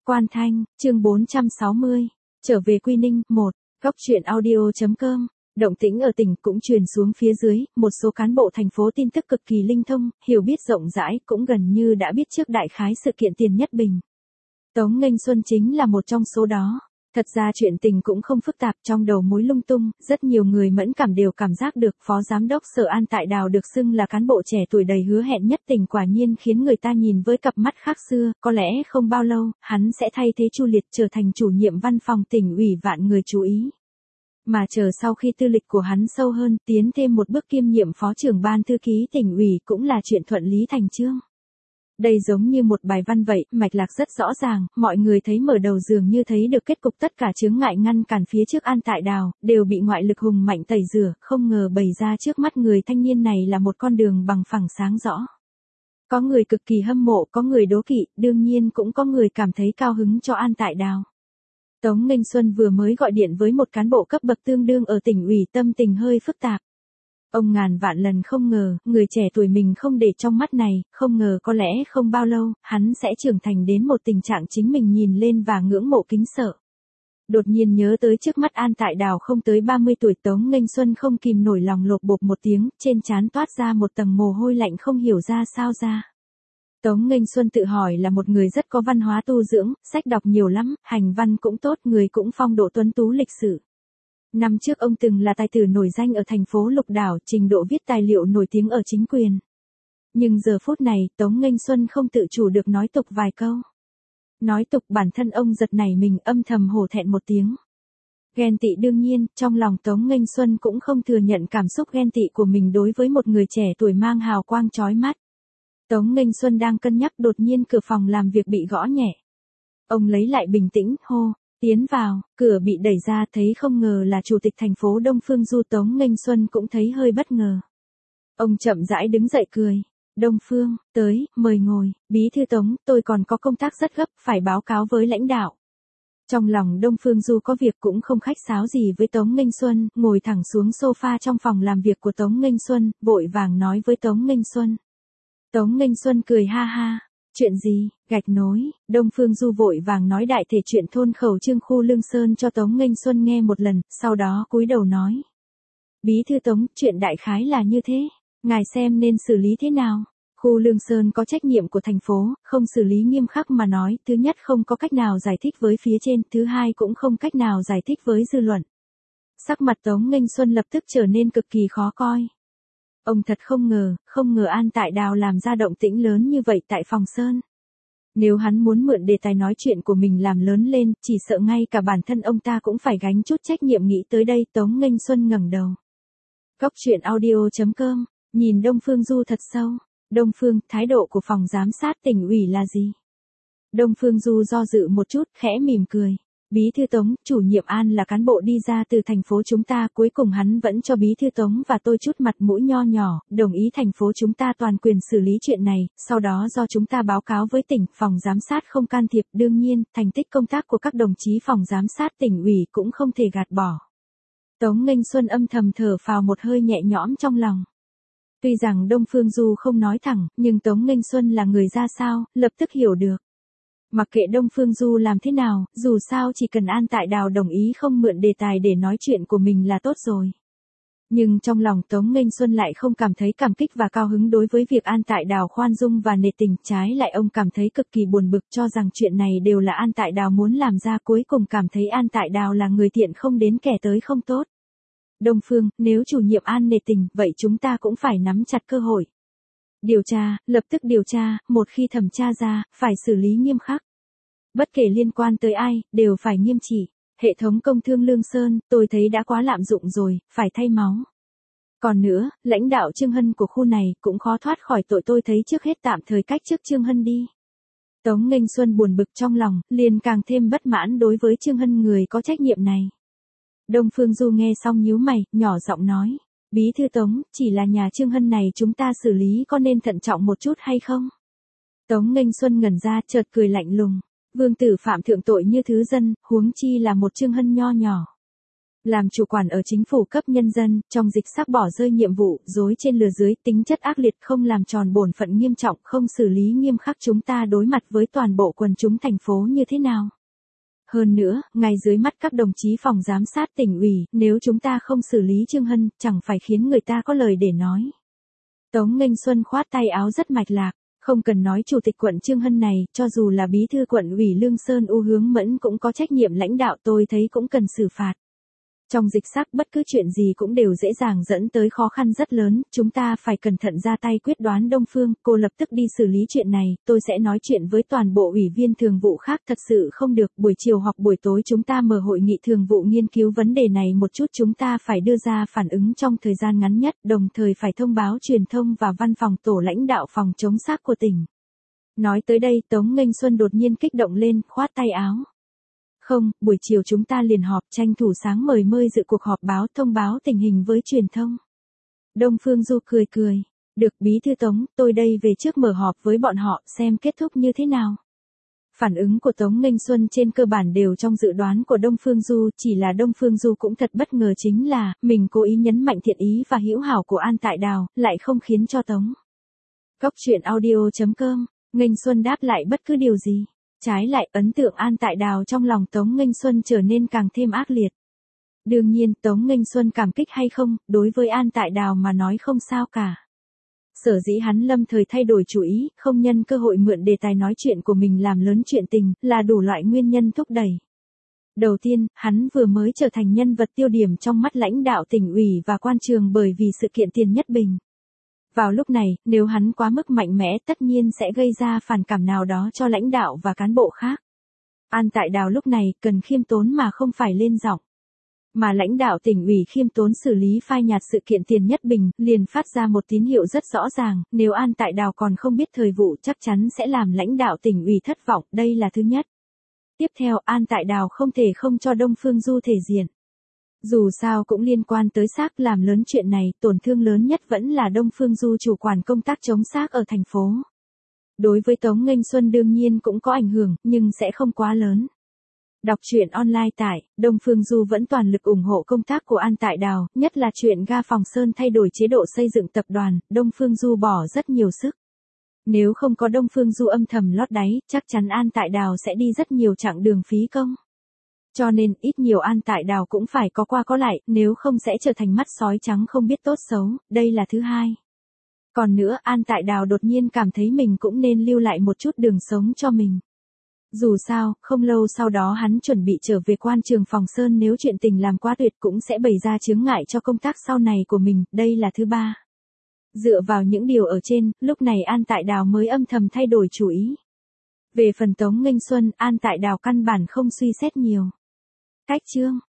Quan Thanh, chương 460. Trở về Quy Ninh, 1. Góc truyện audio.com. Động tĩnh ở tỉnh cũng truyền xuống phía dưới, một số cán bộ thành phố tin tức cực kỳ linh thông, hiểu biết rộng rãi, cũng gần như đã biết trước đại khái sự kiện Tiền Nhất Bình. Tống Nghênh Xuân chính là một trong số đó. Thật ra chuyện tình cũng không phức tạp, trong đầu mối lung tung, rất nhiều người mẫn cảm đều cảm giác được Phó Giám đốc Sở An Tại Đào được xưng là cán bộ trẻ tuổi đầy hứa hẹn nhất tỉnh, quả nhiên khiến người ta nhìn với cặp mắt khác xưa, có lẽ không bao lâu, hắn sẽ thay thế Chu Liệt trở thành chủ nhiệm văn phòng tỉnh ủy, vạn người chú ý. Mà chờ sau khi tư lịch của hắn sâu hơn, tiến thêm một bước kiêm nhiệm phó trưởng ban thư ký tỉnh ủy cũng là chuyện thuận lý thành chương. Đây giống như một bài văn vậy, mạch lạc rất rõ ràng, mọi người thấy mở đầu dường như thấy được kết cục, tất cả chướng ngại ngăn cản phía trước An Tại Đào, đều bị ngoại lực hùng mạnh tẩy rửa, không ngờ bày ra trước mắt người thanh niên này là một con đường bằng phẳng sáng rõ. Có người cực kỳ hâm mộ, có người đố kỵ, đương nhiên cũng có người cảm thấy cao hứng cho An Tại Đào. Tống Nghênh Xuân vừa mới gọi điện với một cán bộ cấp bậc tương đương ở tỉnh ủy, tâm tình hơi phức tạp. Ông ngàn vạn lần không ngờ, người trẻ tuổi mình không để trong mắt này, không ngờ có lẽ không bao lâu, hắn sẽ trưởng thành đến một tình trạng chính mình nhìn lên và ngưỡng mộ kính sợ. Đột nhiên nhớ tới trước mắt An Tại Đào không tới 30 tuổi, Tống Nghênh Xuân không kìm nổi lòng lột bột một tiếng, trên trán toát ra một tầng mồ hôi lạnh không hiểu ra sao ra. Tống Nghênh Xuân tự hỏi là một người rất có văn hóa tu dưỡng, sách đọc nhiều lắm, hành văn cũng tốt, người cũng phong độ tuấn tú lịch sự. Năm trước ông từng là tài tử nổi danh ở thành phố Lục Đảo, trình độ viết tài liệu nổi tiếng ở chính quyền. Nhưng giờ phút này, Tống Nghênh Xuân không tự chủ được nói tục vài câu. Nói tục, bản thân ông giật nảy mình, âm thầm hổ thẹn một tiếng. Ghen tị, đương nhiên, trong lòng Tống Nghênh Xuân cũng không thừa nhận cảm xúc ghen tị của mình đối với một người trẻ tuổi mang hào quang chói mắt. Tống Nghênh Xuân đang cân nhắc, đột nhiên cửa phòng làm việc bị gõ nhẹ. Ông lấy lại bình tĩnh, hô, tiến vào, cửa bị đẩy ra, thấy không ngờ là chủ tịch thành phố Đông Phương Du. Tống Nghênh Xuân cũng thấy hơi bất ngờ. Ông chậm rãi đứng dậy cười, Đông Phương, tới, mời ngồi, bí thư Tống, tôi còn có công tác rất gấp, phải báo cáo với lãnh đạo. Trong lòng Đông Phương Du có việc cũng không khách sáo gì với Tống Nghênh Xuân, ngồi thẳng xuống sofa trong phòng làm việc của Tống Nghênh Xuân, vội vàng nói với Tống Nghênh Xuân. Tống Nghênh Xuân cười ha ha, chuyện gì, gạch nối, Đông Phương Du vội vàng nói đại thể chuyện thôn Khẩu Trương khu Lương Sơn cho Tống Nghênh Xuân nghe một lần, sau đó cúi đầu nói. Bí thư Tống, chuyện đại khái là như thế, ngài xem nên xử lý thế nào? Khu Lương Sơn có trách nhiệm của thành phố, không xử lý nghiêm khắc mà nói, thứ nhất không có cách nào giải thích với phía trên, thứ hai cũng không cách nào giải thích với dư luận. Sắc mặt Tống Nghênh Xuân lập tức trở nên cực kỳ khó coi. Ông thật không ngờ An Tại Đào làm ra động tĩnh lớn như vậy tại phòng Sơn. Nếu hắn muốn mượn đề tài nói chuyện của mình làm lớn lên, chỉ sợ ngay cả bản thân ông ta cũng phải gánh chút trách nhiệm. Nghĩ tới đây, Tống Nghênh Xuân ngẩng đầu. Góc truyện audio.com, nhìn Đông Phương Du thật sâu. Đông Phương, thái độ của phòng giám sát tỉnh ủy là gì? Đông Phương Du do dự một chút, khẽ mỉm cười. Bí thư Tống, chủ nhiệm An là cán bộ đi ra từ thành phố chúng ta, cuối cùng hắn vẫn cho bí thư Tống và tôi chút mặt mũi nho nhỏ, đồng ý thành phố chúng ta toàn quyền xử lý chuyện này, sau đó do chúng ta báo cáo với tỉnh, phòng giám sát không can thiệp. Đương nhiên, thành tích công tác của các đồng chí phòng giám sát tỉnh ủy cũng không thể gạt bỏ. Tống Nghênh Xuân âm thầm thở phào một hơi nhẹ nhõm trong lòng. Tuy rằng Đông Phương Du không nói thẳng, nhưng Tống Nghênh Xuân là người ra sao, lập tức hiểu được. Mặc kệ Đông Phương Du làm thế nào, dù sao chỉ cần An Tại Đào đồng ý không mượn đề tài để nói chuyện của mình là tốt rồi. Nhưng trong lòng Tống Nghênh Xuân lại không cảm thấy cảm kích và cao hứng đối với việc An Tại Đào khoan dung và nể tình, trái lại ông cảm thấy cực kỳ buồn bực, cho rằng chuyện này đều là An Tại Đào muốn làm ra, cuối cùng cảm thấy An Tại Đào là người thiện không đến kẻ tới không tốt. Đông Phương, nếu chủ nhiệm An nể tình, vậy chúng ta cũng phải nắm chặt cơ hội. Điều tra, lập tức điều tra, một khi thẩm tra ra, phải xử lý nghiêm khắc. Bất kể liên quan tới ai, đều phải nghiêm trị. Hệ thống công thương Lương Sơn, tôi thấy đã quá lạm dụng rồi, phải thay máu. Còn nữa, lãnh đạo Trương Hân của khu này cũng khó thoát khỏi tội, tôi thấy trước hết tạm thời cách chức Trương Hân đi. Tống Nghênh Xuân buồn bực trong lòng, liền càng thêm bất mãn đối với Trương Hân, người có trách nhiệm này. Đông Phương Du nghe xong nhíu mày, nhỏ giọng nói. Bí thư Tống, chỉ là nhà Trương Hân này chúng ta xử lý có nên thận trọng một chút hay không? Tống Nghênh Xuân ngẩn ra, chợt cười lạnh lùng. Vương tử phạm thượng tội như thứ dân, huống chi là một Trương Hân nho nhỏ. Làm chủ quản ở chính phủ cấp nhân dân, trong dịch sắc bỏ rơi nhiệm vụ, dối trên lừa dưới, tính chất ác liệt, không làm tròn bổn phận nghiêm trọng, không xử lý nghiêm khắc, chúng ta đối mặt với toàn bộ quần chúng thành phố như thế nào? Hơn nữa, ngay dưới mắt các đồng chí phòng giám sát tỉnh ủy, nếu chúng ta không xử lý Trương Hân, chẳng phải khiến người ta có lời để nói. Tống Nghênh Xuân khoát tay áo rất mạch lạc. Không cần nói chủ tịch quận Trương Hân này, cho dù là bí thư quận ủy Lương Sơn U Hướng Mẫn cũng có trách nhiệm lãnh đạo, tôi thấy cũng cần xử phạt. Trong dịch sắc bất cứ chuyện gì cũng đều dễ dàng dẫn tới khó khăn rất lớn, chúng ta phải cẩn thận ra tay quyết đoán. Đông Phương, cô lập tức đi xử lý chuyện này, tôi sẽ nói chuyện với toàn bộ ủy viên thường vụ khác, thật sự không được, buổi chiều hoặc buổi tối chúng ta mở hội nghị thường vụ nghiên cứu vấn đề này một chút, chúng ta phải đưa ra phản ứng trong thời gian ngắn nhất, đồng thời phải thông báo truyền thông và văn phòng tổ lãnh đạo phòng chống SARS của tỉnh. Nói tới đây, Tống Nghênh Xuân đột nhiên kích động lên, khoát tay áo. Không, buổi chiều chúng ta liền họp, tranh thủ sáng mời dự cuộc họp báo thông báo tình hình với truyền thông. Đông Phương Du cười cười. Được bí thư Tống, tôi đây về trước mở họp với bọn họ, xem kết thúc như thế nào. Phản ứng của Tống Nghênh Xuân trên cơ bản đều trong dự đoán của Đông Phương Du, chỉ là Đông Phương Du cũng thật bất ngờ chính là, mình cố ý nhấn mạnh thiện ý và hữu hảo của An Tại Đào, lại không khiến cho Tống. Góc truyện audio.com, Nghênh Xuân đáp lại bất cứ điều gì. Trái lại, ấn tượng An Tại Đào trong lòng Tống Nghênh Xuân trở nên càng thêm ác liệt. Đương nhiên, Tống Nghênh Xuân cảm kích hay không, đối với An Tại Đào mà nói không sao cả. Sở dĩ hắn lâm thời thay đổi chủ ý, không nhân cơ hội mượn đề tài nói chuyện của mình làm lớn chuyện tình, là đủ loại nguyên nhân thúc đẩy. Đầu tiên, hắn vừa mới trở thành nhân vật tiêu điểm trong mắt lãnh đạo tỉnh ủy và quan trường bởi vì sự kiện Tiền Nhất Bình. Vào lúc này, nếu hắn quá mức mạnh mẽ tất nhiên sẽ gây ra phản cảm nào đó cho lãnh đạo và cán bộ khác. An Tại Đào lúc này cần khiêm tốn mà không phải lên giọng. Mà lãnh đạo tỉnh ủy khiêm tốn xử lý phai nhạt sự kiện Tiền Nhất Bình, liền phát ra một tín hiệu rất rõ ràng, nếu An Tại Đào còn không biết thời vụ chắc chắn sẽ làm lãnh đạo tỉnh ủy thất vọng, đây là thứ nhất. Tiếp theo, An Tại Đào không thể không cho Đông Phương Du thể diện. Dù sao cũng liên quan tới SARS, làm lớn chuyện này, tổn thương lớn nhất vẫn là Đông Phương Du chủ quản công tác chống SARS ở thành phố. Đối với Tống Nghênh Xuân đương nhiên cũng có ảnh hưởng, nhưng sẽ không quá lớn. Đọc truyện online tại, Đông Phương Du vẫn toàn lực ủng hộ công tác của An Tại Đào, nhất là chuyện ga Phòng Sơn thay đổi chế độ xây dựng tập đoàn, Đông Phương Du bỏ rất nhiều sức. Nếu không có Đông Phương Du âm thầm lót đáy, chắc chắn An Tại Đào sẽ đi rất nhiều chặng đường phí công. Cho nên, ít nhiều An Tại Đào cũng phải có qua có lại, nếu không sẽ trở thành mắt sói trắng không biết tốt xấu, đây là thứ hai. Còn nữa, An Tại Đào đột nhiên cảm thấy mình cũng nên lưu lại một chút đường sống cho mình. Dù sao, không lâu sau đó hắn chuẩn bị trở về quan trường Phòng Sơn, nếu chuyện tình làm quá tuyệt cũng sẽ bày ra chướng ngại cho công tác sau này của mình, đây là thứ ba. Dựa vào những điều ở trên, lúc này An Tại Đào mới âm thầm thay đổi chủ ý. Về phần Tống Nghênh Xuân, An Tại Đào căn bản không suy xét nhiều. Cách chương